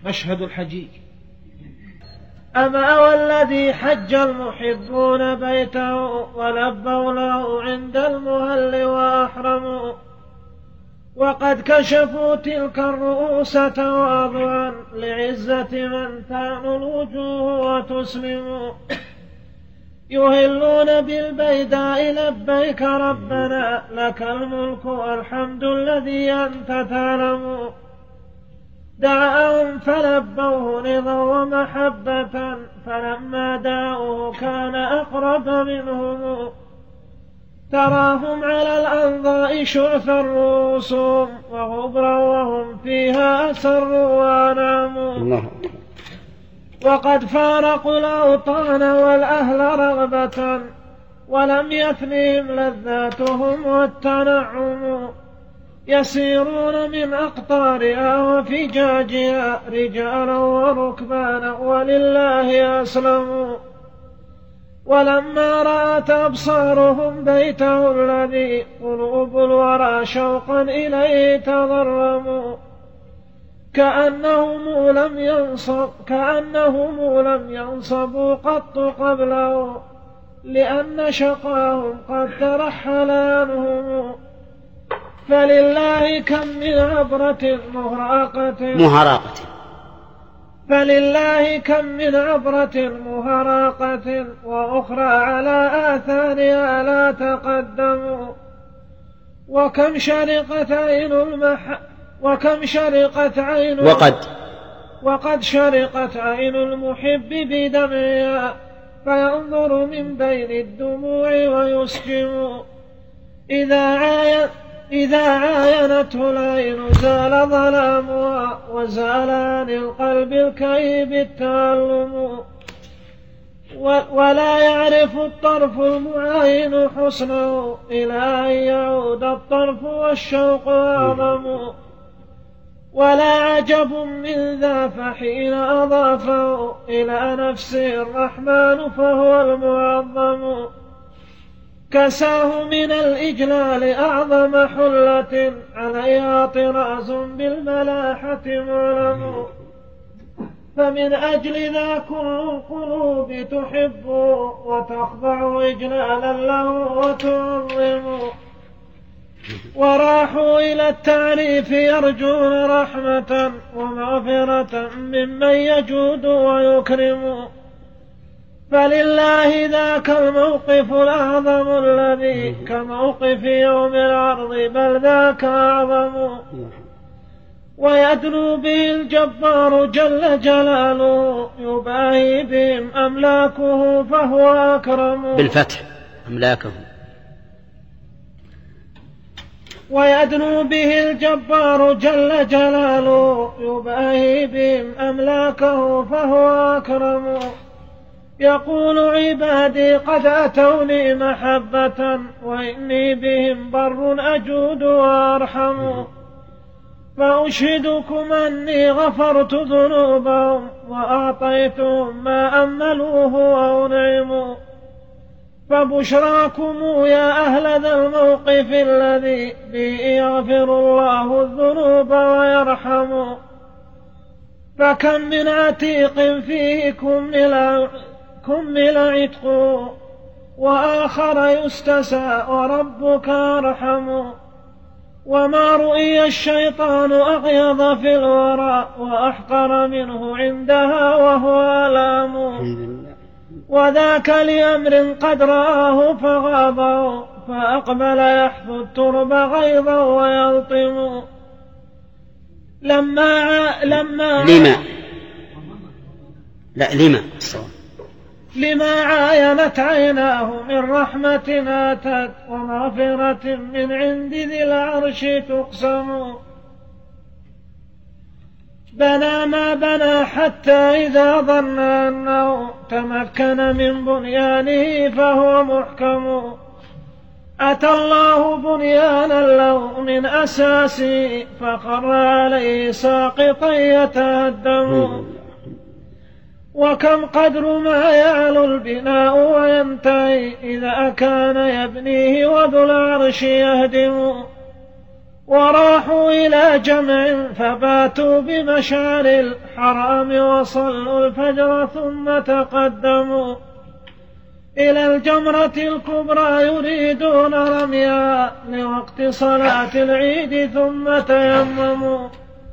مشهد الحجيج. أما والذي حج المحبون بيته ولبوا له عند المهل وأحرموا، وقد كشفوا تلك الرؤوس تواضعا لعزة من تان الوجوه وتسلم، يهلون بالبيداء لبيك ربنا لك الملك والحمد الذي أنت تعلم. دعاهم فلبوه رضا ومحبة، فلما دعوه كان أقرب منهم، تراهم على الأنضاء شعثا رؤوسهم وغبرا وهم فيها أسروا وأناموا، وقد فارقوا الأوطان والأهل رغبة، ولم يثنهم لذاتهم والتنعم، يسيرون من أقطارها وفجاجها رجالا وركبانا ولله أسلموا. ولما رأت أبصارهم بيته الذي قلوب الورى شوقا إليه تضرموا، كأنهم لم ينصبوا قط قبله، لأن شقاهم قد ترحل عنهم. فلله كم من عبرة مهراقة وأخرى على آثارها لا تقدموا، وكم شرقت عين المحب بدمعها، فينظر من بين الدموع ويسجم. إذا عاينته العين زال ظلامها، وزال عن القلب الكئيب التألم، ولا يعرف الطرف المعاين حسنه إلى أن يعود الطرف والشوق أعظم. ولا عجب من ذا فحين أضافه إلى نفسه الرحمن فهو المعظم، كساه من الإجلال أعظم حلة عليها طراز بالملاحة معلم. فمن أجل ذا كل القلوب تحب وتخضع إجلالا له وتعظم، وراحوا إلى التعريف يرجون رحمة ومغفرة ممن يجود ويكرم. فلله ذاك الموقف الأعظم الذي كموقف يوم العرض بل ذاك أعظم، ويدنو به الجبار جل جلاله يباهي بهم أملاكه فهو أكرم. بالفتح أملاكه. ويدنو به الجبار جل جلاله يباهي بهم أملاكه فهو أكرم. يقول عبادي قد أتوني محبة، وإني بهم بر أجود وأرحم، فأشهدكم أني غفرت ذنوبهم وأعطيتهم ما أملوه وأنعموا. فبشراكم يا أهل ذا الموقف الذي به يغفر الله الذنوب ويرحم. فكم من عتيق فيه كمل عتق، وآخر يستسى وربك أرحم. وما رؤي الشيطان أغيظ في الورى وأحقر منه عندها وهو ألام، وذاك لأمر قد رآه فغاضه، فأقبل يحثو الترب غيظا ويلطم. لما عاينت عيناه من رحمة آتت، ومغفرة من عند ذي العرش تقسم. بنى ما بنى حتى إذا ظن أنه تمكن من بنيانه فهو محكم، أتى الله بنيانا له من أساسه فخر عليه ساقطا يتهدم. وكم قدر ما يعلو البناء وينتهي إذا كان يبنيه وذو العرش يهدم. وراحوا إلى جمع فباتوا بمشعر الحرام وصلوا الفجر ثم تقدموا إلى الجمرة الكبرى يريدون رميها لوقت صلاة العيد ثم تيمموا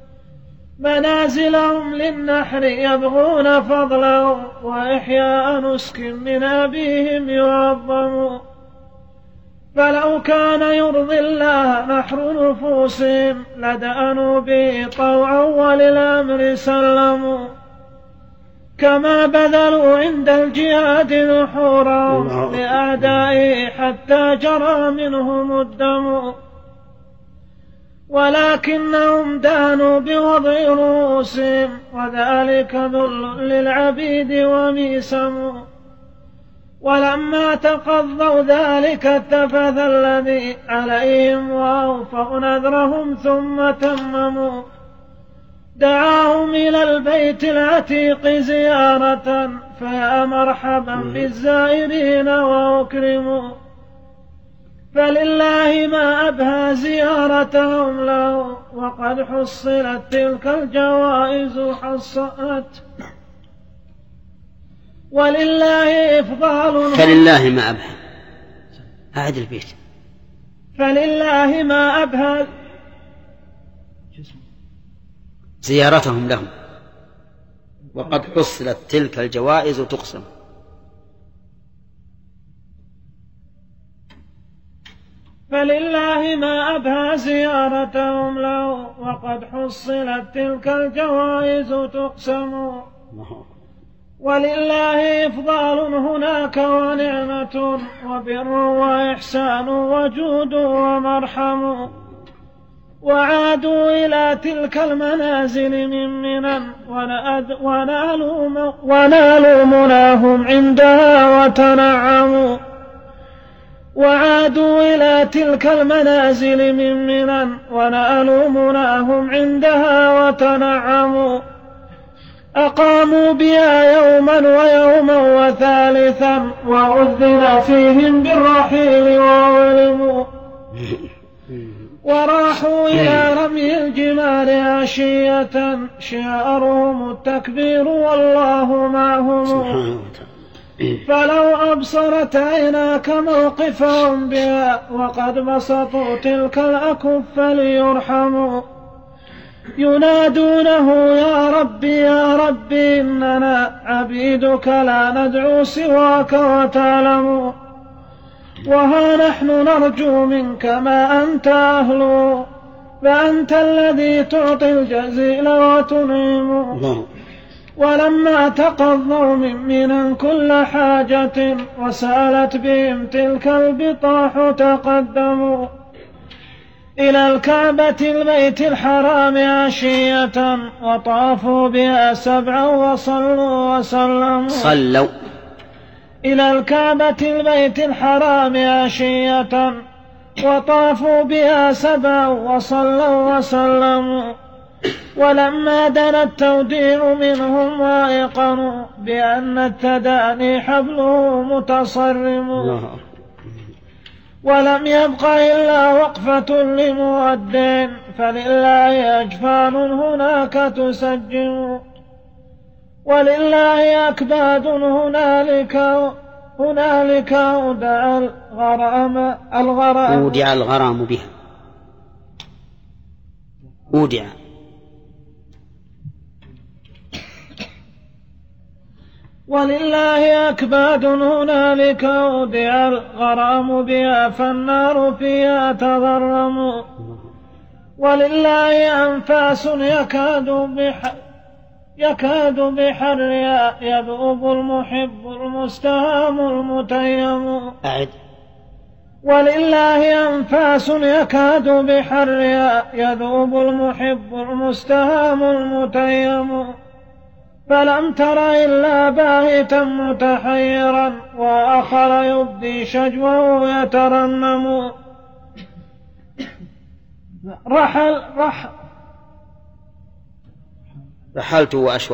منازلهم للنحر يبغون فضله وإحياء نسك من أبيهم يعظم فلو كان يرضي الله نحر نفوسهم لدأنوا به طوعا وللأمر سلموا كما بذلوا عند الجهاد نحورهم لأعدائه حتى جرى منهم الدم ولكنهم دانوا بوضع رؤوسهم وذلك ذل للعبيد وميسم ولما تقضوا ذلك اتفذ الذي عليهم وأوفوا نذرهم ثم تمموا دعاهم إلى البيت العتيق زيارة فيا مرحبا بالزائرين وأكرموا فلله ما أبهى زيارتهم له وقد حصلت تلك الجوائز حصلت ولله إفضال فلله ما أبهى أعد البيت فلله ما أبهى زيارتهم لهم وقد حصلت تلك الجوائز تقسم فلله ما أبهى زيارتهم له وقد حصلت تلك الجوائز تقسم ولله إفضال هناك ونعمة وبر وإحسان وجود ومرحم وعادوا إلى تلك المنازل من منن ونالوا مناهم عندها وتنعموا وعادوا إلى تلك المنازل من منن ونالوا مناهم عندها وتنعموا أقاموا بها يوما ويوما وثالثا وأذن فيهم بالرحيل وعلموا وراحوا إلى رمي الجمال عشية شعارهم التكبير والله معهم فلو أبصرت عيناك موقفهم بها وقد بسطوا تلك الأكف ليرحموا ينادونه يا ربي يا ربي إننا عبيدك لا ندعو سواك وتعلم وها نحن نرجو منك ما أنت أهل فأنت الذي تعطي الجزيل وتنعم ولما تقضوا من كل حاجة وسألت بهم تلك البطاح تقدموا إلى الكعبة البيت الحرام عشية وطافوا بها 7 وصلوا وسلموا إلى الكعبة البيت الحرام عشية وطافوا بها 7 وصلوا وسلموا ولما دنا التوديع منهم وايقنوا بأن التداني حبله متصرم ولم يبق إلا وقفة لمؤد فلله أجفان هناك تسجم ولله أكباد هنالك أودع الغرام بها أودع ولله أكباد هنالك أودع الغرام بها فالنار فيها تضرم ولله أنفاس يكاد بحرها يذوب المحب المستهام المتيم ولله أنفاس يكاد بحرها يذوب المحب المستهام المتيم فلم تر إلا باهتا متحيرا وآخر يبدي شجوه يترنم رحلت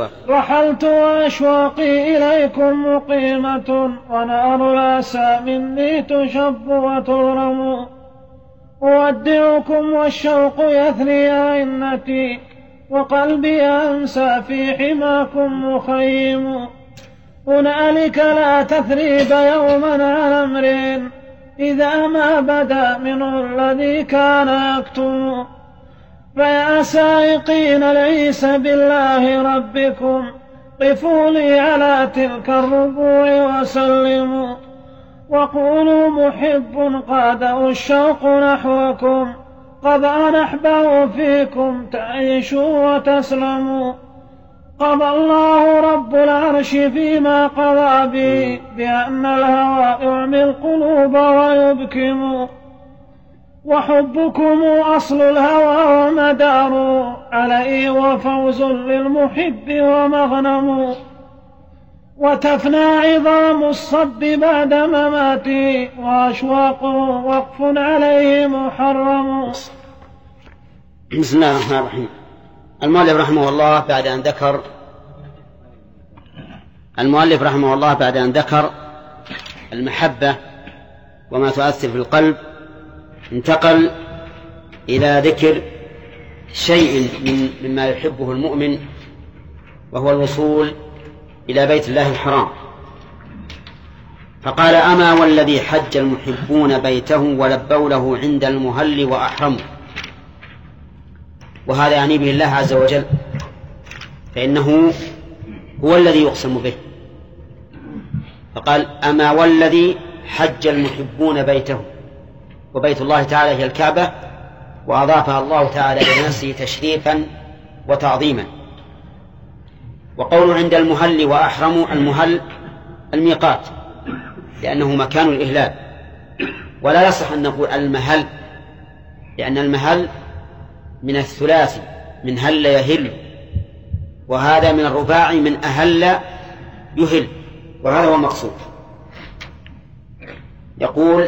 وأشواقي إليكم مقيمة ونار الأسى مني تشب وترم أودعكم والشوق يثني أئنتي وقلبي أنسى في حماكم مخيم. هنالك لا تثريب يوما على امرئ إذا ما بدا منه الذي كان يكتم. فيا سائقين ليس بالله ربكم قفوا لي على تلك الربوع وسلموا. وقولوا محب قاده الشوق نحوكم قد أنحبه فيكم تعيشوا وتسلموا. قضى الله رب العرش فيما قضى به بأن الهوى يعمي القلوب ويبكم. وحبكم أصل الهوى ومداره عليه وفوز للمحب ومغنم. وتفنى عظام الصد بعد مماته وأشواقه وقف عليه محرم. بسم الله الرحمن الرحيم. المؤلف رحمه الله بعد أن ذكر المحبة وما تؤثر في القلب انتقل إلى ذكر شيء مما يحبه المؤمن وهو الوصول إلى بيت الله الحرام. فقال أما والذي حج المحبون بيته ولبوا له عند المهل وأحرموا. وهذا يعني به الله عز وجل، فإنه هو الذي يقسم به. فقال أما والذي حج المحبون بيته، وبيت الله تعالى هي الكعبة، وأضافها الله تعالى لنفسه تشريفا وتعظيما. وقول عند المهل وأحرموا، المهل الميقات لأنه مكان الإهلال، ولا يصح أن نقول المهل، لأن المهل من الثلاثي من هل يهل، وهذا من الرباعي من أهل يهل، وهذا هو المقصود. يقول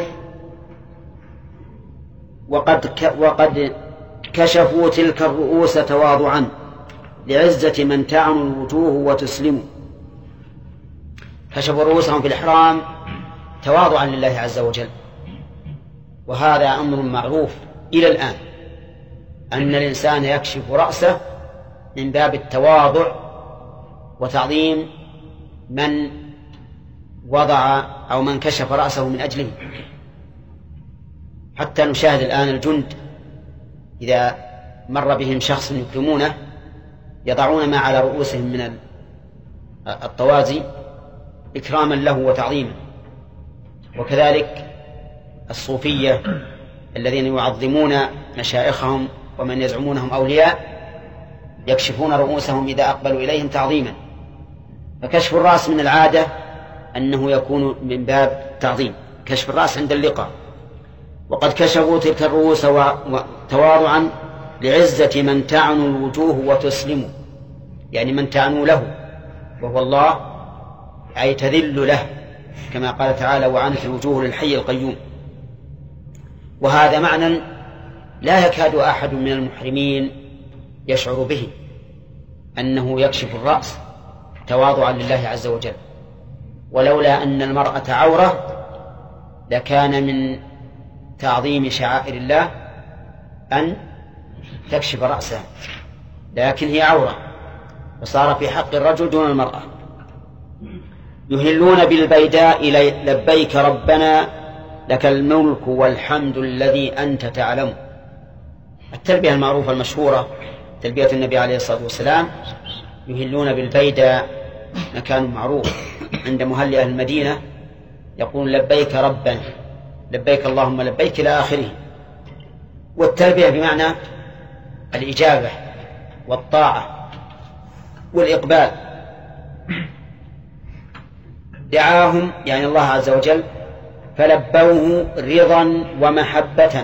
وقد كشفوا تلك الرؤوس تواضعا لعزة من تعنوا الوجوه وتسلموا. كشفوا رؤوسهم في الإحرام تواضعا لله عز وجل، وهذا أمر معروف إلى الآن، أن الإنسان يكشف رأسه من باب التواضع وتعظيم من وضع أو من كشف رأسه من أجله. حتى نشاهد الآن الجند إذا مر بهم شخص يكرمونه يضعون ما على رؤوسهم من الطوازي إكراما له وتعظيما. وكذلك الصوفية الذين يعظمون مشايخهم ومن يزعمونهم أولياء يكشفون رؤوسهم إذا أقبلوا إليهم تعظيما. فكشف الرأس من العادة أنه يكون من باب تعظيم، كشف الرأس عند اللقاء. وقد كشفوا تلك الرؤوس تواضعا لعزة من تعنوا الوجوه وتسلموا، يعني من تعنوا له وهو الله، أي تذل له، كما قال تعالى وعنت الوجوه للحي القيوم. وهذا معنى لا يكاد أحد من المحرمين يشعر به، أنه يكشف الرأس تواضعا لله عز وجل. ولولا أن المرأة عورة لكان من تعظيم شعائر الله أن تكشف رأسها، لكن هي عورة، وصار في حق الرجل دون المرأة. يهلون بالبيداء لبيك ربنا لك الملك والحمد الذي أنت تعلم. التلبية المعروفة المشهورة تلبية النبي عليه الصلاة والسلام. يهلون بالبيداء مكان معروف عند مهل أهل المدينة، يقول لبيك ربنا، لبيك اللهم لبيك إلى آخره. والتلبية بمعنى الإجابة والطاعة والإقبال. دعاهم يعني الله عز وجل فلبوه رضا ومحبة.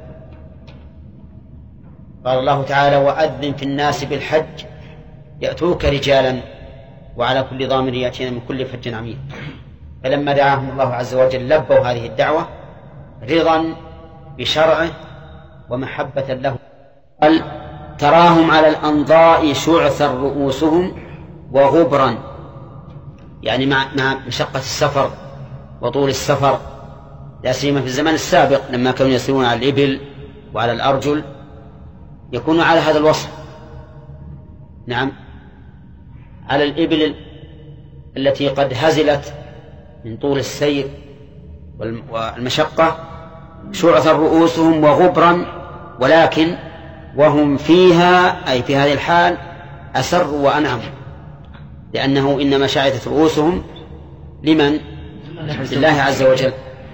قال الله تعالى وأذن في الناس بالحج يأتوك رجالا وعلى كل ضامر يأتين من كل فج عميق. فلما دعاهم الله عز وجل لبوا هذه الدعوة رضا بشرعه ومحبة له. قال تراهم على الأنضاء شعثا رؤوسهم وغبرا، يعني مع مشقة السفر وطول السفر، لا سيما في الزمان السابق لما كانوا يسيرون على الإبل وعلى الأرجل يكون على هذا الوصف. نعم، على الإبل التي قد هزلت من طول السير والمشقة شعثا رؤوسهم وغبرا، ولكن وهم فيها أي في هذه الحال أسر وأنعم، لأنه إنما شعثت رؤوسهم لمن؟ لله عز وجل.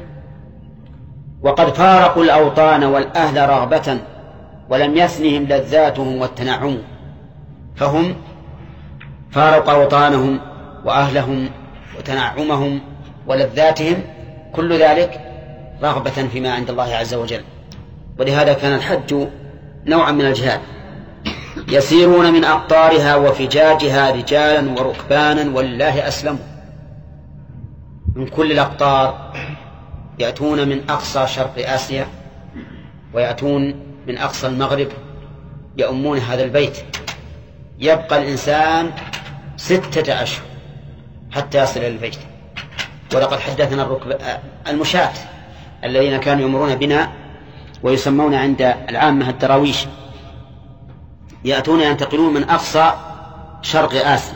وقد فارقوا الأوطان والأهل رغبة ولم يثنهم لذاتهم والتنعم، فهم فارقوا أوطانهم وأهلهم وتنعمهم ولذاتهم، كل ذلك رغبة فيما عند الله عز وجل. ولهذا كان الحج نوعا من الجهاد، يسيرون من أقطارها وفجاجها رجالا وركبانا ولله أسلموا. من كل الأقطار، يأتون من أقصى شرق آسيا ويأتون من أقصى المغرب، يؤمون هذا البيت. يبقى الإنسان 6 أشهر حتى يصل إلى البيت. ولقد حدثنا المشاة الذين كانوا يمرون بنا ويسمون عند العامة الدراويش، يأتون ينتقلون من أقصى شرق آسيا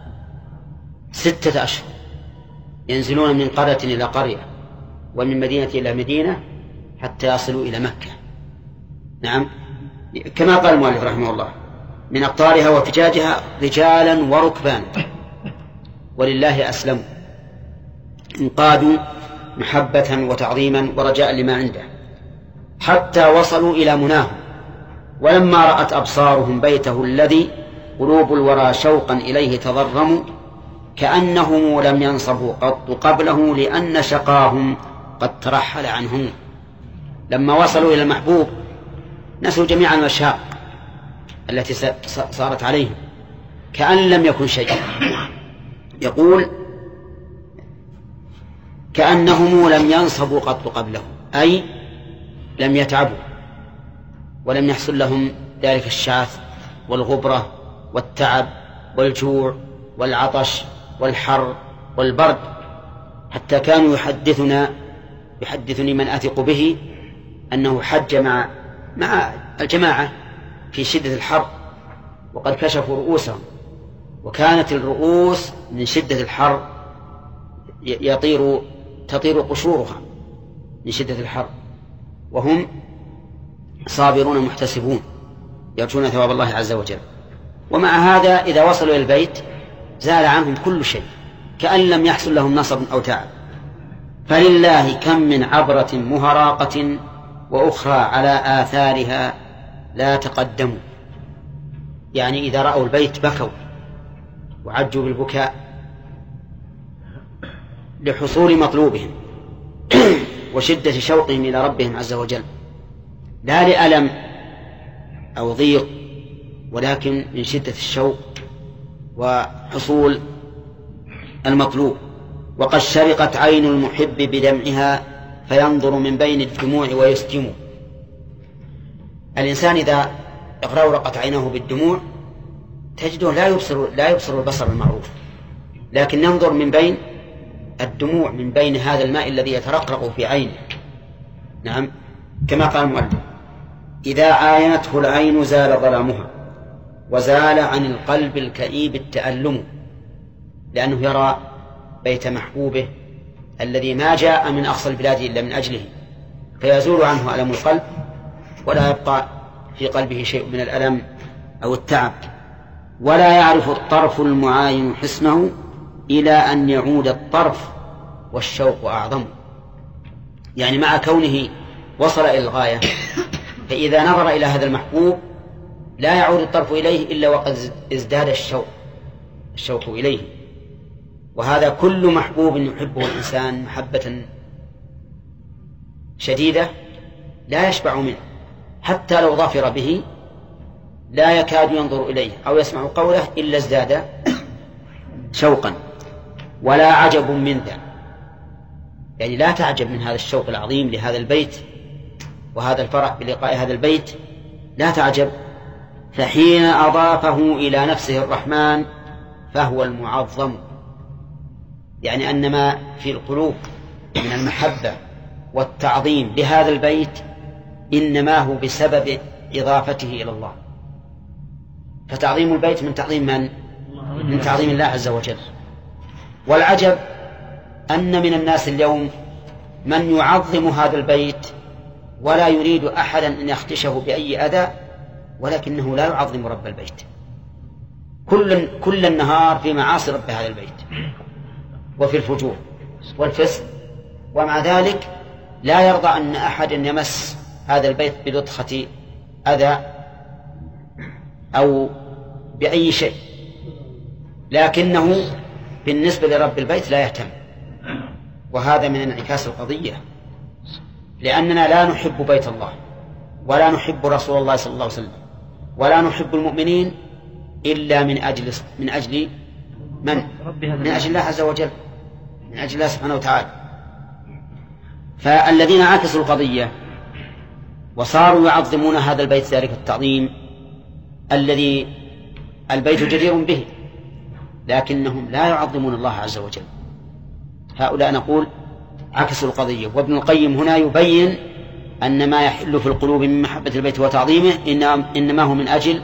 6 أشهر، ينزلون من قرية إلى قرية ومن مدينة إلى مدينة حتى يصلوا إلى مكة. نعم، كما قال المؤلف رحمه الله: من أقطارها وفجاجها رجالا وركبانا ولله أسلموا، انقادوا محبة وتعظيما ورجاء لما عنده حتى وصلوا إلى مناهم. ولما رأت أبصارهم بيته الذي قلوب الورى شوقا إليه تضرموا، كأنهم لم ينصبوا قط قبله لأن شقاهم قد ترحل عنهم. لما وصلوا إلى المحبوب نسوا جميع المشاق التي صارت عليهم كأن لم يكن شيء. يقول: كأنهم لم ينصبوا قط قبله، أي لم يتعبوا ولم يحصل لهم ذلك الشعث والغبرة والتعب والجوع والعطش والحر والبرد، حتى كانوا يحدثني من أثق به أنه حج مع الجماعة في شدة الحر وقد كشفوا رؤوسهم، وكانت الرؤوس من شدة الحر تطير قشورها من شدة الحر، وهم صابرون محتسبون يرجون ثواب الله عز وجل. ومع هذا إذا وصلوا إلى البيت زال عنهم كل شيء كأن لم يحصل لهم نصب أو تعب. فلله كم من عبرة مهراقة وأخرى على آثارها لا تقدموا، يعني إذا رأوا البيت بكوا وعجوا بالبكاء لحصول مطلوبهم وشدة شوقهم إلى ربهم عز وجل، لا لألم أو ضيق، ولكن من شدة الشوق وحصول المطلوب. وقد شرقت عين المحب بدمعها فينظر من بين الدموع ويسجم. الإنسان إذا اغرقت عينه بالدموع تجده لا يبصر البصر المعروف، لكن ينظر من بين الدموع، من بين هذا الماء الذي يترقرق في عينه. نعم، كما قال المؤلف: إذا عاينته العين زال ظلامها وزال عن القلب الكئيب التألم، لأنه يرى بيت محبوبه الذي ما جاء من أقصى البلاد إلا من أجله، فيزول عنه ألم القلب ولا يبقى في قلبه شيء من الألم أو التعب. ولا يعرف الطرف المعاين حسنه إلى أن يعود الطرف والشوق أعظم، يعني مع كونه وصل إلى الغاية، فإذا نظر إلى هذا المحبوب لا يعود الطرف إليه إلا وقد ازداد الشوق إليه. وهذا كل محبوب يحبه الإنسان محبة شديدة لا يشبع منه، حتى لو ظفر به لا يكاد ينظر إليه أو يسمع قوله إلا ازداد شوقا. ولا عجب من ذا، يعني لا تعجب من هذا الشوق العظيم لهذا البيت وهذا الفرح بلقاء هذا البيت، لا تعجب. فحين أضافه إلى نفسه الرحمن فهو المعظم، يعني أن ما في القلوب من المحبة والتعظيم لهذا البيت إنما هو بسبب إضافته إلى الله. فتعظيم البيت من تعظيم من؟ من تعظيم الله عز وجل. والعجب أن من الناس اليوم من يعظم هذا البيت ولا يريد أحدا أن يخدشه بأي أذى، ولكنه لا يعظم رب البيت، كل النهار في معاصي رب هذا البيت وفي الفجور والفسق، ومع ذلك لا يرضى أن أحد يمس هذا البيت بلطخة أذى أو بأي شيء، لكنه بالنسبة لرب البيت لا يهتم. وهذا من انعكاس القضية، لأننا لا نحب بيت الله ولا نحب رسول الله صلى الله عليه وسلم ولا نحب المؤمنين إلا من أجل من؟ من أجل الله عز وجل، من أجل الله سبحانه وتعالى. فالذين عكسوا القضية وصاروا يعظمون هذا البيت ذلك التعظيم الذي البيت جدير به، لكنهم لا يعظمون الله عز وجل، هؤلاء نقول عكسوا القضية. وابن القيم هنا يبين أن ما يحل في القلوب من محبة البيت وتعظيمه إنما هو من أجل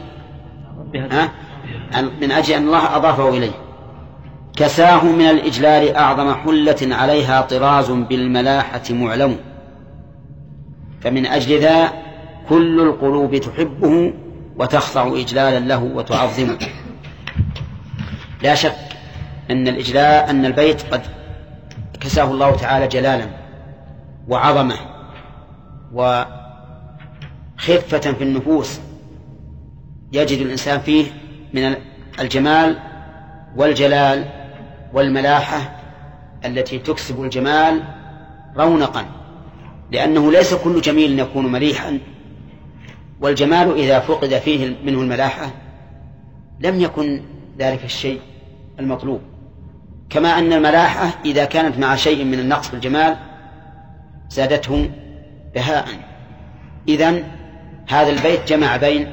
أن الله أضافه إليه. كساه من الإجلال أعظم حلة عليها طراز بالملاحة معلم، فمن أجل ذا كل القلوب تحبه وتخضع إجلالا له وتعظمه. لا شك أن البيت قد كساه الله تعالى جلالا وعظمة وخفة في النفوس، يجد الإنسان فيه من الجمال والجلال والملاحة التي تكسب الجمال رونقا، لأنه ليس كل جميل يكون مليحا، والجمال إذا فقد فيه منه الملاحة لم يكن ذلك الشيء المطلوب، كما أن الملاحة إذا كانت مع شيء من النقص في الجمال زادته بهاء. إذن هذا البيت جمع بين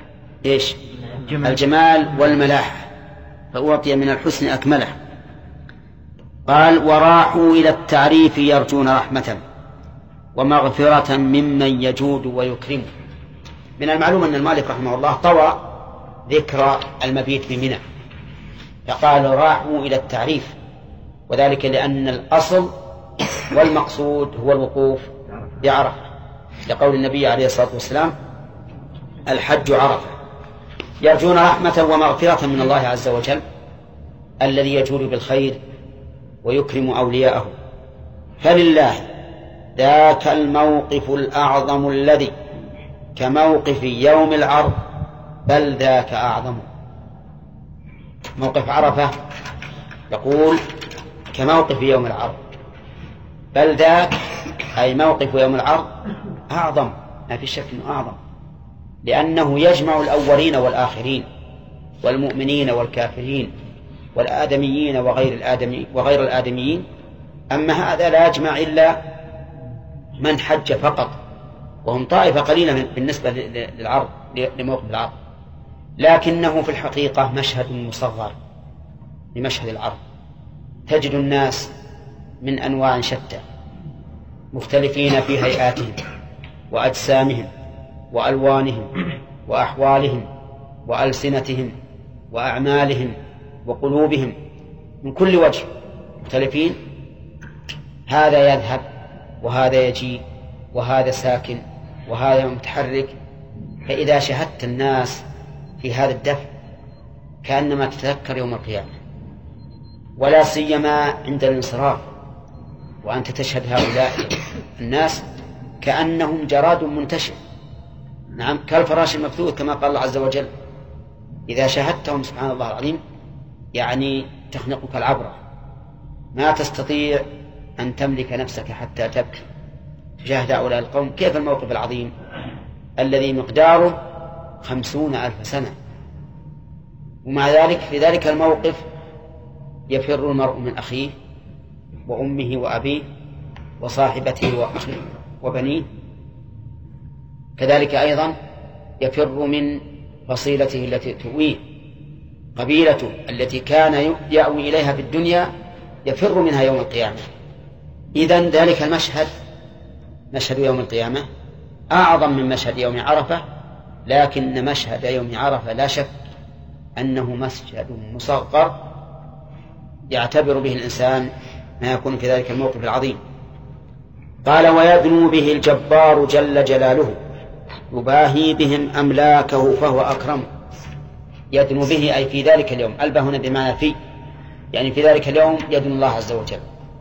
الجمال والملاحة، فأعطي من الحسن أكمله. قال وراحوا إلى التعريف يرجون رحمة ومغفرة ممن يجود ويكرم. من المعلوم أن المالك رحمه الله طوى ذكر المبيت بمنى، فقال راحوا إلى التعريف، وذلك لأن الأصل والمقصود هو الوقوف بعرفة، لقول النبي عليه الصلاة والسلام الحج عرفة. يرجون رحمة ومغفرة من الله عز وجل الذي يجود بالخير ويكرم أولياءه. فلله ذاك الموقف الأعظم الذي كموقف يوم العرض بل ذاك أعظم. موقف عرفة يقول كموقف يوم العرض، بل ذاك أي موقف يوم العرض أعظم، ما في شك أنه أعظم، لأنه يجمع الأولين والآخرين والمؤمنين والكافرين والآدميين وغير الآدميين. أما هذا لا يجمع إلا من حج فقط، وهم طائفة قليلة بالنسبة للعرض لموقف العرض، لكنه في الحقيقة مشهد مصغر لمشهد العرض. تجد الناس من أنواع شتى مختلفين في هيئاتهم وأجسامهم وألوانهم وأحوالهم وألسنتهم وأعمالهم وقلوبهم، من كل وجه مختلفين، هذا يذهب وهذا يجي وهذا ساكن وهذا متحرك. فإذا شاهدت الناس في هذا الدفع كأنما تتذكر يوم القيامة، ولا سيما عند الانصراف وأنت تشهد هؤلاء الناس كأنهم جراد منتشر، نعم كالفراش المبثوث كما قال الله عز وجل. إذا شاهدتهم سبحان الله العظيم يعني تخنقك العبرة، ما تستطيع أن تملك نفسك حتى تبكي تجاه هؤلاء القوم. كيف الموقف العظيم الذي مقداره 50,000 سنة، ومع ذلك في ذلك الموقف يفر المرء من أخيه وأمه وأبيه وصاحبته وأخيه وبنيه، كذلك أيضا يفر من فصيلته التي تؤويه، قبيلته التي كان يأوي إليها في الدنيا يفر منها يوم القيامة. إذن ذلك المشهد، مشهد يوم القيامة، أعظم من مشهد يوم عرفة، لكن مشهد يوم عرفة لا شك أنه مشهد مصغر يعتبر به الإنسان ما يكون في ذلك الموقف العظيم. قال: ويدنو به الجبار جل جلاله يباهي بهم أملاكه فهو أكرم. يدنو به أي في ذلك اليوم، ألبه هنا بمعنى في، يعني في ذلك اليوم يدنو الله عز وجل.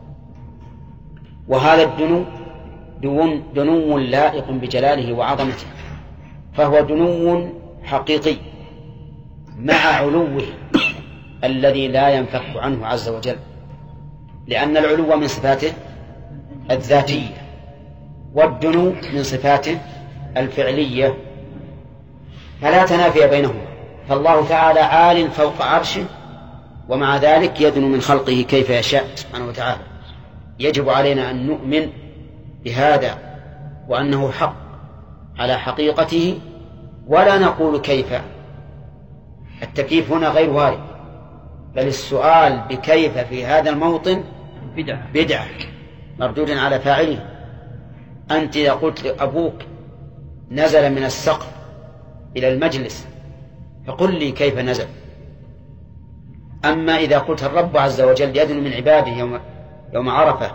وهذا الدنو دنو لائق بجلاله وعظمته، فهو دنو حقيقي مع علوه الذي لا ينفك عنه عز وجل، لأن العلو من صفاته الذاتية والدنو من صفاته الفعلية، فلا تنافي بينهما. فالله تعالى عال فوق عرشه، ومع ذلك يدنو من خلقه كيف يشاء سبحانه وتعالى. يجب علينا أن نؤمن بهذا وأنه حق على حقيقته، ولا نقول كيف. التكييف هنا غير وارد، بل السؤال بكيف في هذا الموطن بدعة مردود على فاعله. أنت إذا قلت لأبوك نزل من السقف إلى المجلس فقل لي كيف نزل. أما إذا قلت الرب عز وجل يدنو من عباده يوم عرفة،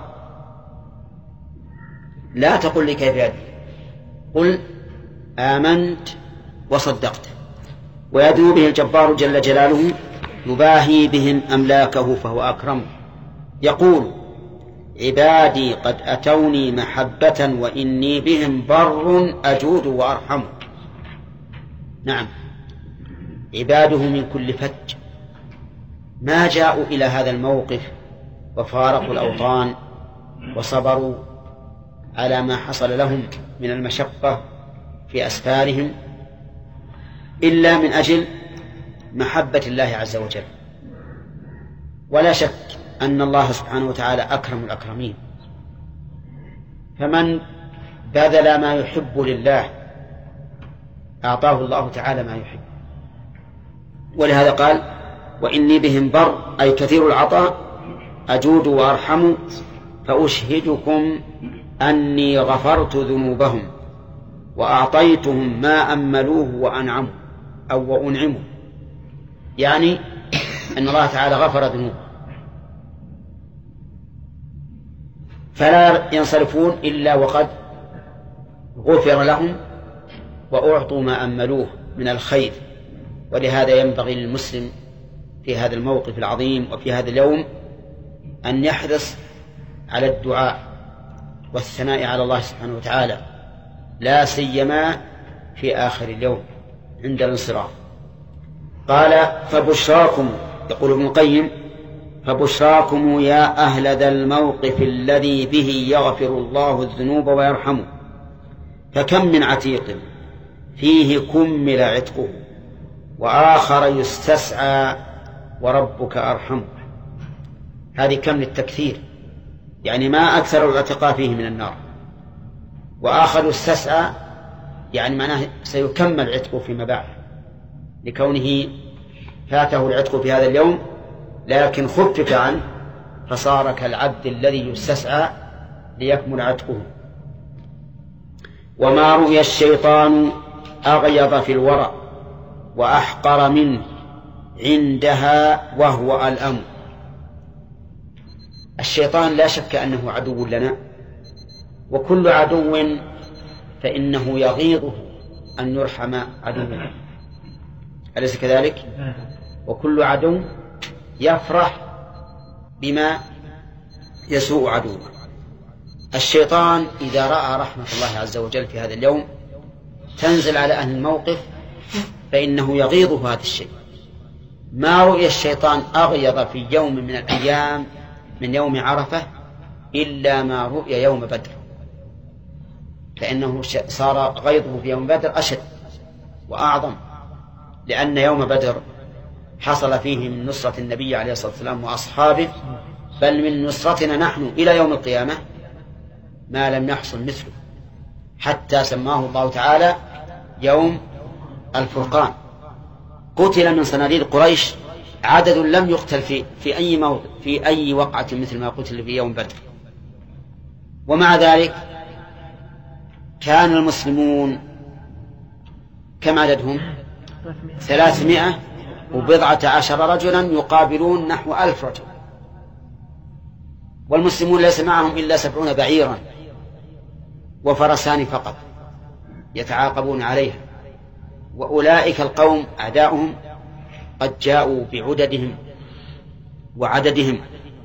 لا تقل لي كيف يدنو، قل آمنت وصدقت. ويدنو به الجبار جل جلاله يباهي بهم أملاكه فهو أكرم. يقول: عبادي قد أتوني محبة وإني بهم بر أجود وأرحم. نعم، عباده من كل فج ما جاءوا إلى هذا الموقف وفارقوا الأوطان وصبروا على ما حصل لهم من المشقة في أسفارهم إلا من أجل محبة الله عز وجل. ولا شك أن الله سبحانه وتعالى أكرم الأكرمين، فمن بذل ما يحب لله أعطاه الله تعالى ما يحب. ولهذا قال: وإني بهم بر، أي كثير العطاء، أجود وأرحم، فأشهدكم أني غفرت ذنوبهم وأعطيتهم ما أملوه وأنعموا أو وأنعموا، يعني أن الله تعالى غفر ذنوبهم، فلا ينصرفون إلا وقد غفر لهم وأعطوا ما أملوه من الخير. ولهذا ينبغي للمسلم في هذا الموقف العظيم وفي هذا اليوم أن يحرص على الدعاء والثناء على الله سبحانه وتعالى، لا سيما في آخر اليوم عند الانصراف. قال: فبشراكم، يقول ابن القيم: فبشراكم يا أهل ذا الموقف الذي به يغفر الله الذنوب ويرحمه، فكم من عتيق فيه كمل عتقه وآخر يستسعى وربك أرحم. هذه كم للتكثير، يعني ما أكثر العتقاء فيه من النار. وآخر يستسعى يعني معناه سيكمل عتقه فيما بعد، لكونه فاته العتق في هذا اليوم لكن خفف عنه فصار كالعبد الذي يستسعى ليكمل عتقه. وما رؤي الشيطان أغيظ في الورى وأحقر منه عندها وهو الأمر. الشيطان لا شك أنه عدو لنا، وكل عدو فإنه يغيظه أن يرحم عدوه، أليس كذلك؟ وكل عدو يفرح بما يسوء عدوه. الشيطان إذا رأى رحمة الله عز وجل في هذا اليوم تنزل على أهل الموقف فإنه يغيظه هذا الشيء. ما رؤي الشيطان أغيظ في يوم من الأيام من يوم عرفة إلا ما رؤي يوم بدر، فإنه صار غيظه في يوم بدر أشد وأعظم، لأن يوم بدر حصل فيه من نصرة النبي عليه الصلاة والسلام وأصحابه، بل من نصرتنا نحن إلى يوم القيامة ما لم يحصل مثله، حتى سماه الله تعالى يوم الفرقان. قتل من صناديد قريش عدد لم يقتل في أي وقعة مثل ما قتل في يوم بدر، ومع ذلك كان المسلمون كم عددهم؟ 310 رجلا يقابلون نحو 1000 رجل، والمسلمون ليس معهم إلا 70 بعيرا وفرسان فقط يتعاقبون عليها، وأولئك القوم أعداؤهم قد جاءوا بعددهم وعددهم،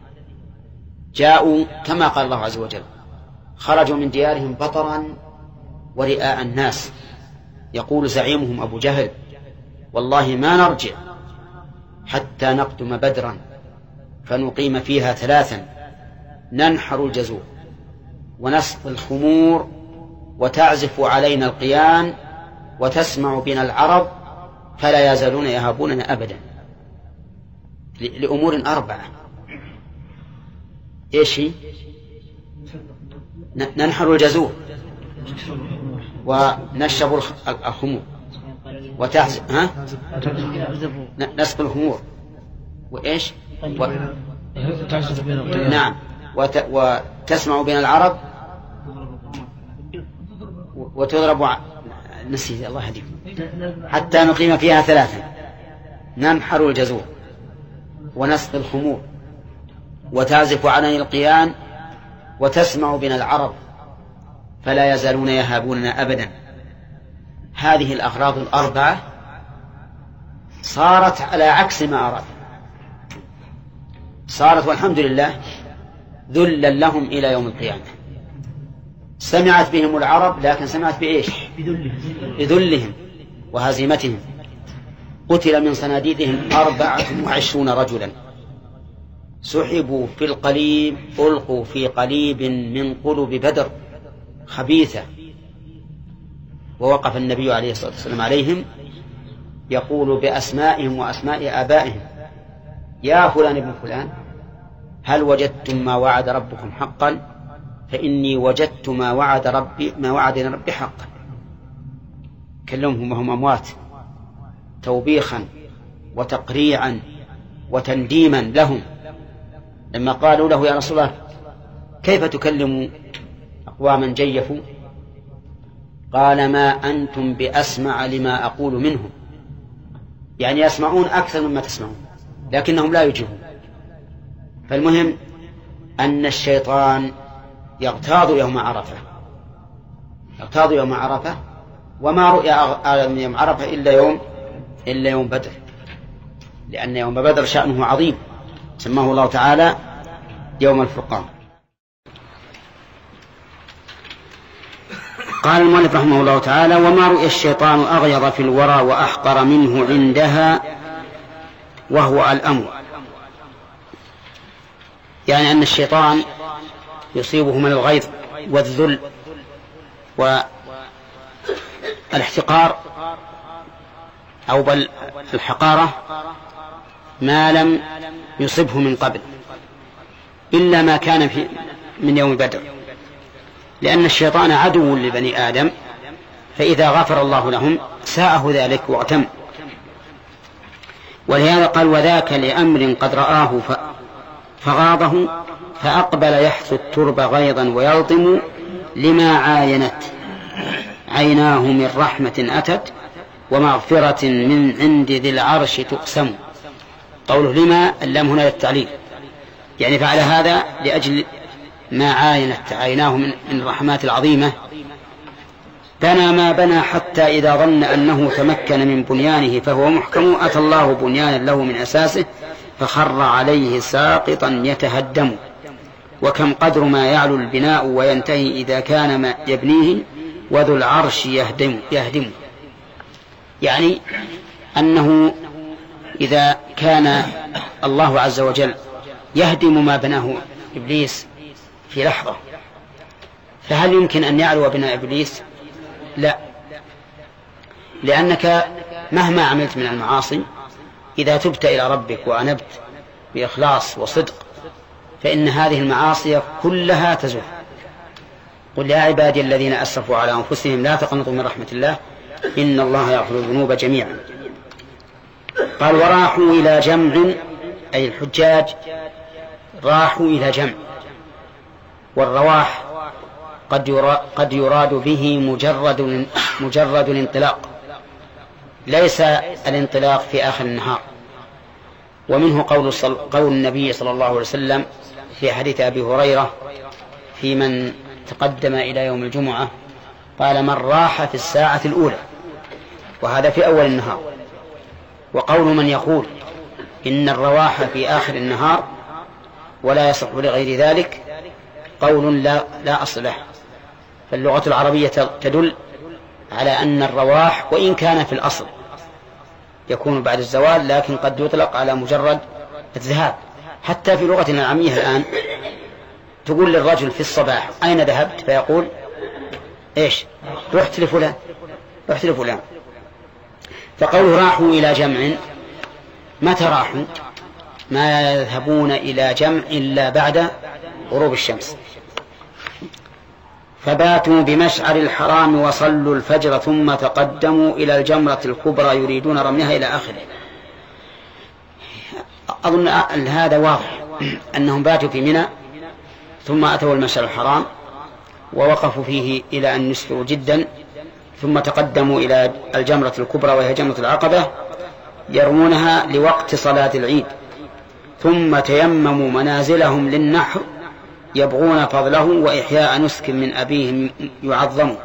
جاءوا كما قال الله عز وجل: خرجوا من ديارهم بطرا ورئاء الناس، يقول زعيمهم أبو جهل: والله ما نرجع حتى نقدم بدرا فنقيم فيها 3: ننحر الجزور ونسقي الخمور وتعزف علينا القيان وتسمع بنا العرب فلا يزالون يهابوننا أبدا. لأمور 4: إيش هي؟ ننحر الجزور ونشرب الخمور وتعزف نسقي الخمور وإيش نعم وتسمع بين العرب وتضرب نسيت الله يهديكم حتى نقيم فيها 3: ننحر الجزور ونسقي الخمور وتعزف علينا القيان وتسمع بنا العرب فلا يزالون يهابوننا أبدا. هذه الأغراض 4 صارت على عكس ما أراد، صارت والحمد لله ذلا لهم إلى يوم القيامة. سمعت بهم العرب لكن سمعت بإيش؟ بذلهم وهزيمتهم. قتل من صناديدهم 24 رجلا، سحبوا في القليب، ألقوا في قليب من قلوب بدر خبيثة، ووقف النبي عليه الصلاة والسلام عليهم يقول بأسمائهم وأسماء آبائهم: يا فلان ابن فلان، هل وجدتم ما وعد ربكم حقا؟ فإني وجدت ما وعدنا ربي حقا. كلمهم وهم أموات توبيخا وتقريعا وتنديما لهم، لما قالوا له: يا رسول الله كيف تكلم أقواما جيفوا؟ قال: ما أنتم بأسمع لما أقول منهم، يعني يسمعون أكثر مما تسمعون لكنهم لا يجيبون. فالمهم أن الشيطان يغتاظ يوم عرفة، وما رؤي أعلم يوم عرفة إلا يوم بدر، لأن يوم بدر شأنه عظيم، سماه الله تعالى يوم الفرقان. قال المؤلف رحمه الله تعالى: وما رؤي الشيطان أغيظ في الورى وأحقر منه عندها وهو الأمر، يعني أن الشيطان يصيبه من الغيظ والذل والاحتقار أو بل الحقارة ما لم يصبه من قبل إلا ما كان من يوم بدر، لأن الشيطان عدو لبني آدم، فإذا غفر الله لهم ساءه ذلك واغتم. ولهذا قال: وذاك لأمر قد رآه فغاضه فأقبل يحث الترب غيظا ويلطم، لما عاينت عيناه من رحمة أتت ومغفرة من عند ذي العرش تقسم. قوله لما، اللام هنا للتعليل، يعني فعل هذا لأجل ما عاينت عيناه من رحمات العظيمة. بنى ما بنى حتى إذا ظن أنه تمكن من بنيانه فهو محكم، أتى الله بنيانا له من أساسه فخر عليه ساقطا يتهدم. وكم قدر ما يعلو البناء وينتهي إذا كان ما يبنيه وذو العرش يهدم. يعني أنه إذا كان الله عز وجل يهدم ما بناه إبليس في لحظة، فهل يمكن أن يعلو بناء إبليس؟ لا، لأنك مهما عملت من المعاصي إذا تبت إلى ربك وأنبت بإخلاص وصدق فإن هذه المعاصي كلها تزول. قل يا عبادي الذين أسرفوا على أنفسهم لا تقنطوا من رحمة الله إن الله يغفر الذنوب جميعا. قال: وراحوا إلى جمع، أي الحجاج راحوا إلى جمع، والرواح قد يراد به مجرد الانطلاق، ليس الانطلاق في آخر النهار. ومنه قول النبي صلى الله عليه وسلم في حديث أبي هريرة في من تقدم إلى يوم الجمعة قال: من راح في الساعة الأولى، وهذا في أول النهار. وقول من يقول إن الرواح في آخر النهار ولا يصح لغير ذلك قول لا أصل له. فاللغة العربية تدل على أن الرواح وإن كان في الأصل يكون بعد الزوال، لكن قد يطلق على مجرد الذهاب. حتى في لغتنا العامية الآن تقول للرجل في الصباح: أين ذهبت؟ فيقول: إيش؟ رحت لفلان. فقوله راحوا إلى جمع، متى راحوا؟ ما يذهبون إلى جمع إلا بعد غروب الشمس. فباتوا بمشعر الحرام وصلوا الفجر ثم تقدموا إلى الجمرة الكبرى يريدون رميها إلى آخره. أظن هذا واضح أنهم باتوا في منى ثم أتوا المشعر الحرام ووقفوا فيه إلى أن يسفروا جدا، ثم تقدموا إلى الجمرة الكبرى وهي جمرة العقبة يرمونها لوقت صلاة العيد، ثم تيمموا منازلهم للنحر يبغون فضله وإحياء نسك من أبيهم يعظم.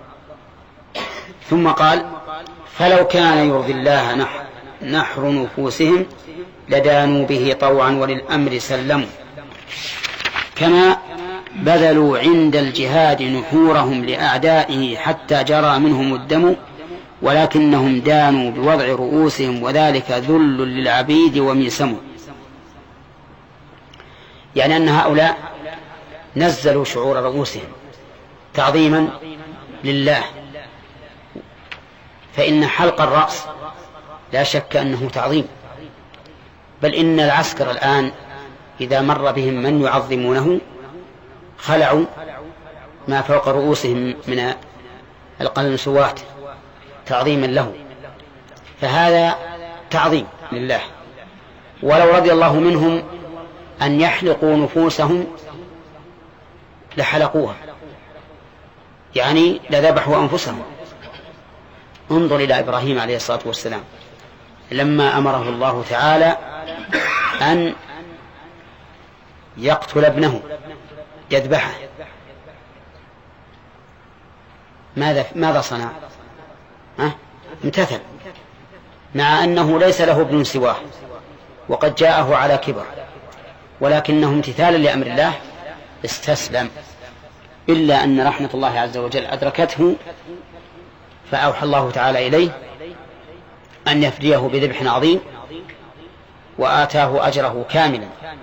ثم قال: فلو كان يرضي الله نحر نفوسهم لدانوا به طوعا وللأمر سلموا. كما بذلوا عند الجهاد نحورهم لأعدائه حتى جرى منهم الدم، ولكنهم دانوا بوضع رؤوسهم وذلك ذل للعبيد وميسم. يعني أن هؤلاء نزلوا شعور رؤوسهم تعظيما لله، فإن حلق الرأس لا شك أنه تعظيم، بل إن العسكر الآن إذا مر بهم من يعظمونه خلعوا ما فوق رؤوسهم من القلنسوات تعظيما له، فهذا تعظيم لله. ولو رضي الله منهم أن يحلقوا نفوسهم لحلقوها، يعني لذبحوا أنفسهم. انظر إلى إبراهيم عليه الصلاة والسلام لما أمره الله تعالى أن يقتل ابنه يذبحه، ماذا صنع؟ امتثل، مع أنه ليس له ابن سواه وقد جاءه على كبر، ولكنه امتثالا لأمر الله استسلم. إلا أن رحمة الله عز وجل أدركته فأوحى الله تعالى إليه أن يفديه بذبح عظيم وآتاه أجره كاملا.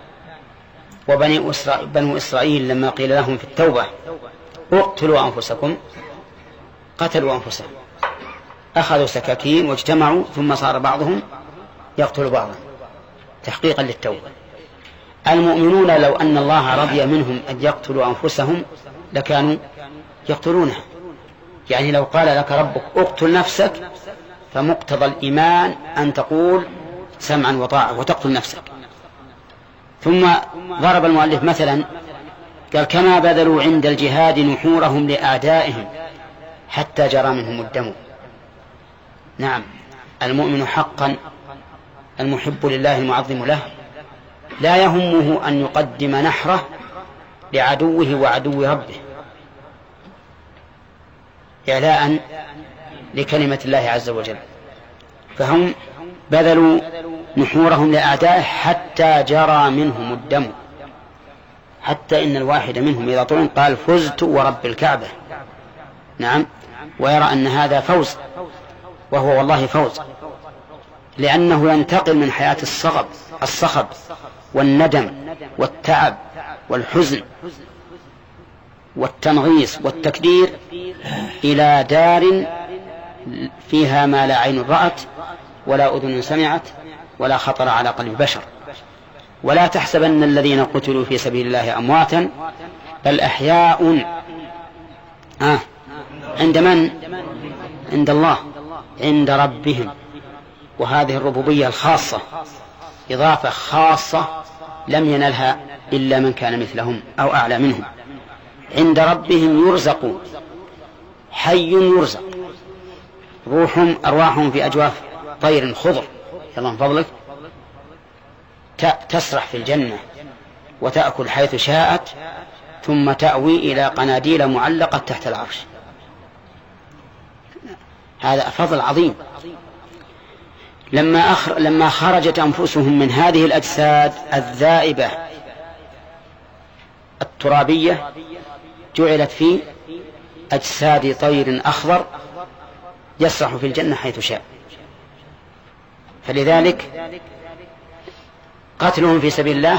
وبنو إسرائيل لما قيل لهم في التوبة اقتلوا أنفسكم قتلوا أنفسهم، أخذوا سكاكين واجتمعوا، ثم صار بعضهم يقتل بعضا تحقيقا للتوبة. المؤمنون لو أن الله رضي منهم أن يقتلوا أنفسهم لكانوا يقتلونها. يعني لو قال لك ربك اقتل نفسك فمقتضى الإيمان أن تقول سمعا وطاعة وتقتل نفسك. ثم ضرب المؤلف مثلا قال: كما بذلوا عند الجهاد نحورهم لأعدائهم حتى جرى منهم الدم. نعم، المؤمن حقا المحب لله المعظم له لا يهمه أن يقدم نحره لعدوه وعدو ربه إعلاء لكلمة الله عز وجل. فهم بذلوا نحورهم لأعدائه حتى جرى منهم الدم، حتى إن الواحد منهم إذا طعن قال: فزت ورب الكعبة. نعم، ويرى أن هذا فوز، وهو والله فوز، لأنه ينتقل من حياة الصخب والندم والتعب والحزن والتنغيص والتكدير إلى دار فيها ما لا عين رأت ولا أذن سمعت ولا خطر على قلب بشر. ولا تحسبن الذين قتلوا في سبيل الله أمواتا بل أحياء عند من؟ عند الله، عند ربهم. وهذه الربوبية الخاصة إضافة خاصة لم ينلها إلا من كان مثلهم أو أعلى منهم. عند ربهم يرزقون، حي يرزق، أرواحهم في أجواف طير خضر، يلا من فضلك، تسرح في الجنة وتأكل حيث شاءت ثم تأوي إلى قناديل معلقة تحت العرش. هذا فضل عظيم. لما خرجت أنفسهم من هذه الأجساد الذائبة الترابية جعلت في أجساد طير أخضر يسرح في الجنة حيث شاء. فلذلك قتلهم في سبيل الله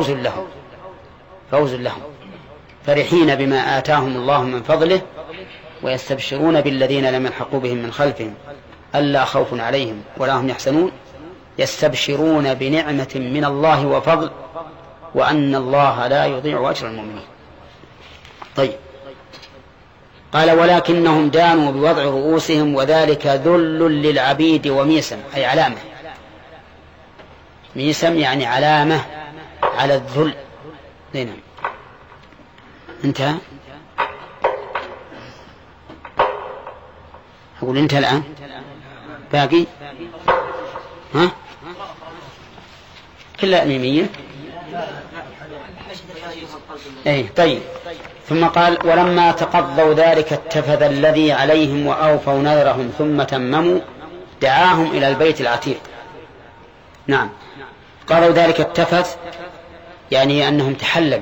فوز لهم فرحين بما آتاهم الله من فضله ويستبشرون بالذين لم يلحقوا بهم من خلفهم ألا خوف عليهم ولا هم يحزنون يستبشرون بنعمة من الله وفضل وأن الله لا يضيع أجر المؤمنين. طيب، قال ولكنهم دانوا بوضع رؤوسهم وذلك ذل للعبيد وميسم، أي علامة، ميسم يعني علامة على الذل. نعم، انتهى. أقول انتهى الآن، باقي ها كلها ميمية. أي طيب. ثم قال ولما تقضوا ذلك اتفذ الذي عليهم وأوفوا نذرهم ثم تمموا دعاهم إلى البيت العتيق. نعم، قالوا ذلك اتفذ يعني أنهم تحللوا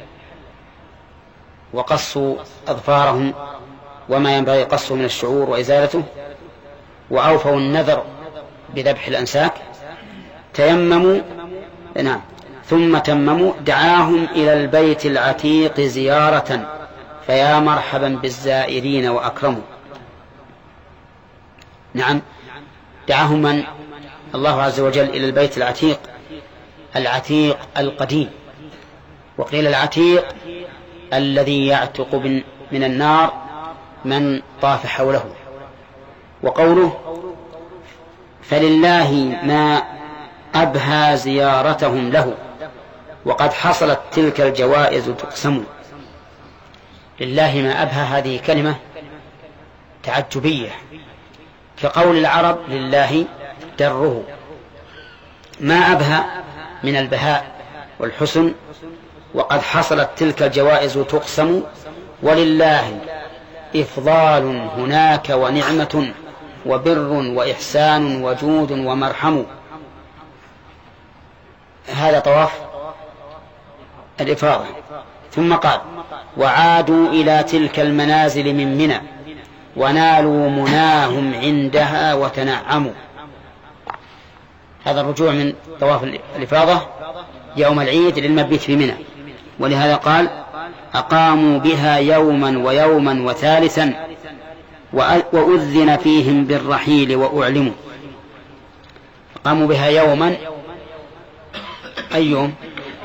وقصوا أظفارهم وما ينبغي قصه من الشعور وإزالته، وأوفوا النذر بذبح الأنساك، تيمموا. نعم، ثم تمموا دعاهم إلى البيت العتيق زيارة فيا مرحبا بالزائرين وأكرموا. نعم، دعاهم من؟ الله عز وجل إلى البيت العتيق، العتيق القديم، وقيل العتيق الذي يعتق من النار من طاف حوله. وقوله فلله ما أبهى زيارتهم له وقد حصلت تلك الجوائز تقسم. لله ما أبهى هذه كلمة تعجبية، كقول العرب لله دره، ما أبهى من البهاء والحسن، وقد حصلت تلك الجوائز تقسم، ولله إفضال هناك ونعمة وبر وإحسان وجود ومرحم. هذا طواف الإفاضة. ثم قال وعادوا إلى تلك المنازل من منى ونالوا مناهم عندها وتنعموا. هذا الرجوع من طواف الإفاضة يوم العيد للمبيت في منى، ولهذا قال أقاموا بها يوما ويوما وثالثا وأذن فيهم بالرحيل وأعلموا. أقاموا بها يوما، أي يوم؟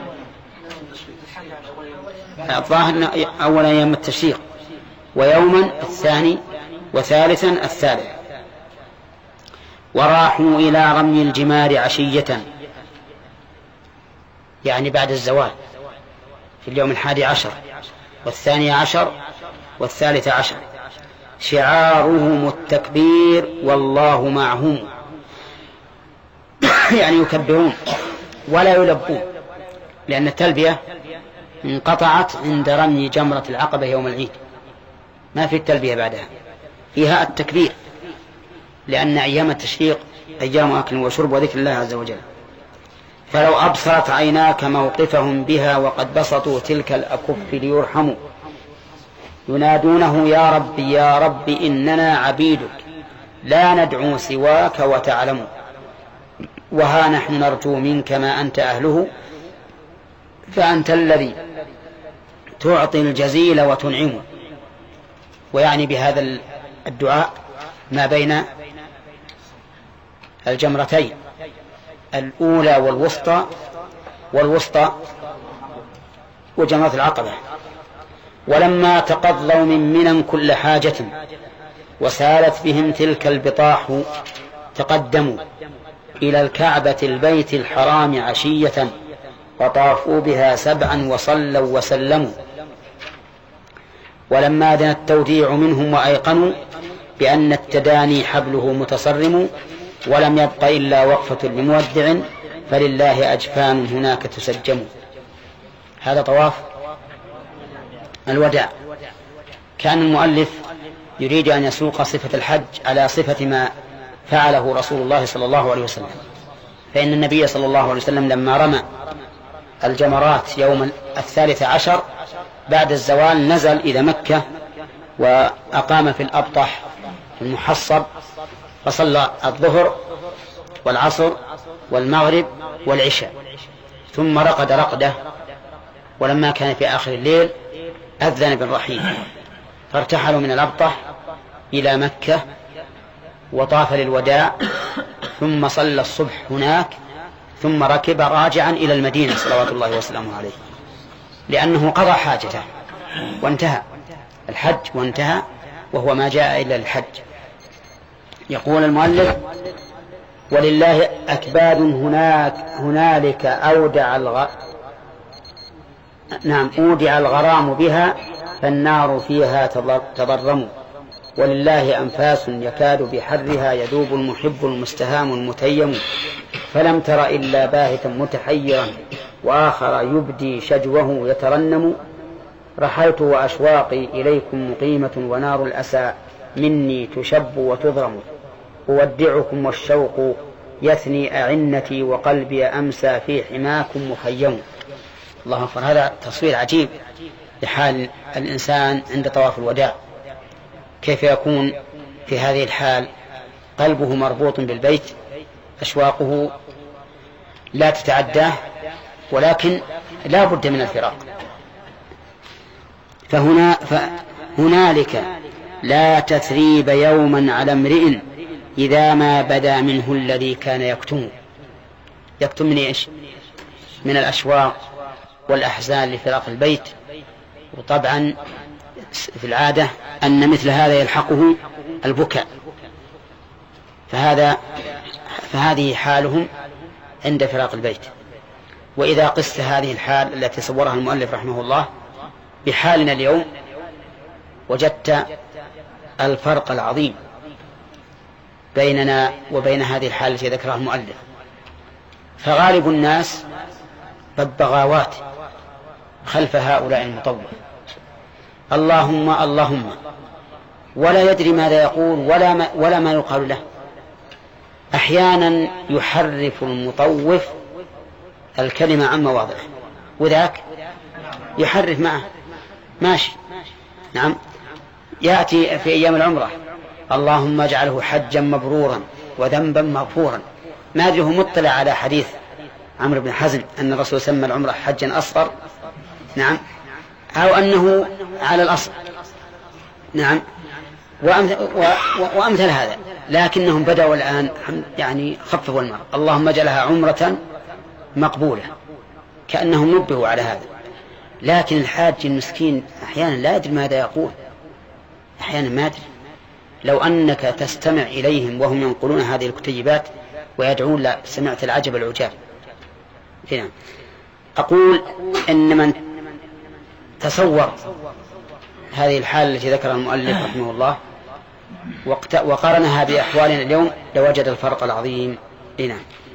الظاهر أول أيام التشريق، ويوما الثاني، وثالثا الثالث. وراحوا إلى رمي الجمار عشية، يعني بعد الزوال، في اليوم 11 و12 و13. شعارهم التكبير والله معهم، يعني يكبرون ولا يلبون، لأن التلبية انقطعت عند رمي جمرة العقبة يوم العيد، ما في التلبية بعدها، فيها التكبير، لأن أيام التشريق أيام أكل وشرب وذكر الله عز وجل. فلو أبصرت عيناك موقفهم بها وقد بسطوا تلك الأكف ليرحموا، ينادونه يا رب يا رب إننا عبيدك لا ندعو سواك وتعلم، وها نحن نرجو منك ما أنت أهله فأنت الذي تعطي الجزيل وتنعم. ويعني بهذا الدعاء ما بين الجمرتين الأولى والوسطى وجمرة العقبة. ولما تقضوا من منى كل حاجة وسالت بهم تلك البطاح تقدموا إلى الكعبة البيت الحرام عشية وطافوا بها 7 وصلوا وسلموا. ولما دنا التوديع منهم وأيقنوا بأن التداني حبله متصرم ولم يبق إلا وقفة لمودع فلله أجفان هناك تسجم. هذا طواف الوداع. كان المؤلف يريد أن يسوق صفة الحج على صفة ما فعله رسول الله صلى الله عليه وسلم، فإن النبي صلى الله عليه وسلم لما رمى الجمرات يوم 13 بعد الزوال نزل إلى مكة وأقام في الأبطح المحصب فصلى الظهر والعصر والمغرب والعشاء ثم رقد رقدة، ولما كان في آخر الليل أذن بالرحيل فارتحلوا من الأبطح إلى مكة وطاف للوداع ثم صلى الصبح هناك ثم ركب راجعا إلى المدينة صلوات الله وسلامه عليه، لأنه قضى حاجته وانتهى الحج وانتهى وهو ما جاء إلا الحج. يقول المؤلف ولله أكباد هنالك أودع الغرام بها فالنار فيها تضرم، ولله أنفاس يكاد بحرها يذوب المحب المستهام المتيم، فلم تر إلا باهتا متحيرا وآخر يبدي شجوه يترنم، رحلت وأشواقي إليكم مقيمة ونار الأسى مني تشب وتضرم، أودعكم والشوق يثني أعنتي وقلبي أمسى في حماكم مخيم. الله أكبر. هذا تصوير عجيب لحال الإنسان عند طواف الوداع، كيف يكون في هذه الحال قلبه مربوط بالبيت، أشواقه لا تتعداه ولكن لا بد من الفراق. فهنالك لا تثريب يوما على امرئ إذا ما بدا منه الذي كان يكتم من إيش؟ من الأشواق والأحزان لفراق البيت. وطبعا في العادة أن مثل هذا يلحقه البكاء، فهذه حالهم عند فراق البيت. وإذا قست هذه الحال التي صورها المؤلف رحمه الله بحالنا اليوم وجدت الفرق العظيم بيننا وبين هذه الحالة التي ذكرها المؤلف. فغالب الناس ببغاوات خلف هؤلاء المطوف، اللهم اللهم، ولا يدري ماذا يقول ولا ما يقال له. أحيانا يحرف المطوف الكلمة عن مواضعه وذاك يحرف معه ماشي. نعم، يأتي في أيام العمرة اللهم اجعله حجا مبرورا وذنبا مغفورا. ما أدري هو مطلع على حديث عمرو بن حزم أن الرسول سمى العمرة حجا أصغر، نعم، أو أنه على الأصل، نعم، وأمثل هذا. لكنهم بدأوا الآن يعني خففوا المرء، اللهم اجعلها عمرة مقبولة، كأنهم نبهوا على هذا. لكن الحاج المسكين أحيانا لا يدري ماذا يقول، أحيانا ما يدري. لو أنك تستمع إليهم وهم ينقلون هذه الكتيبات ويدعون لا سمعت العجب العجاب. هنا أقول إن من تصور هذه الحالة التي ذكرها المؤلف رحمه الله وقارنها بأحوالنا اليوم لوجد الفرق العظيم. هنا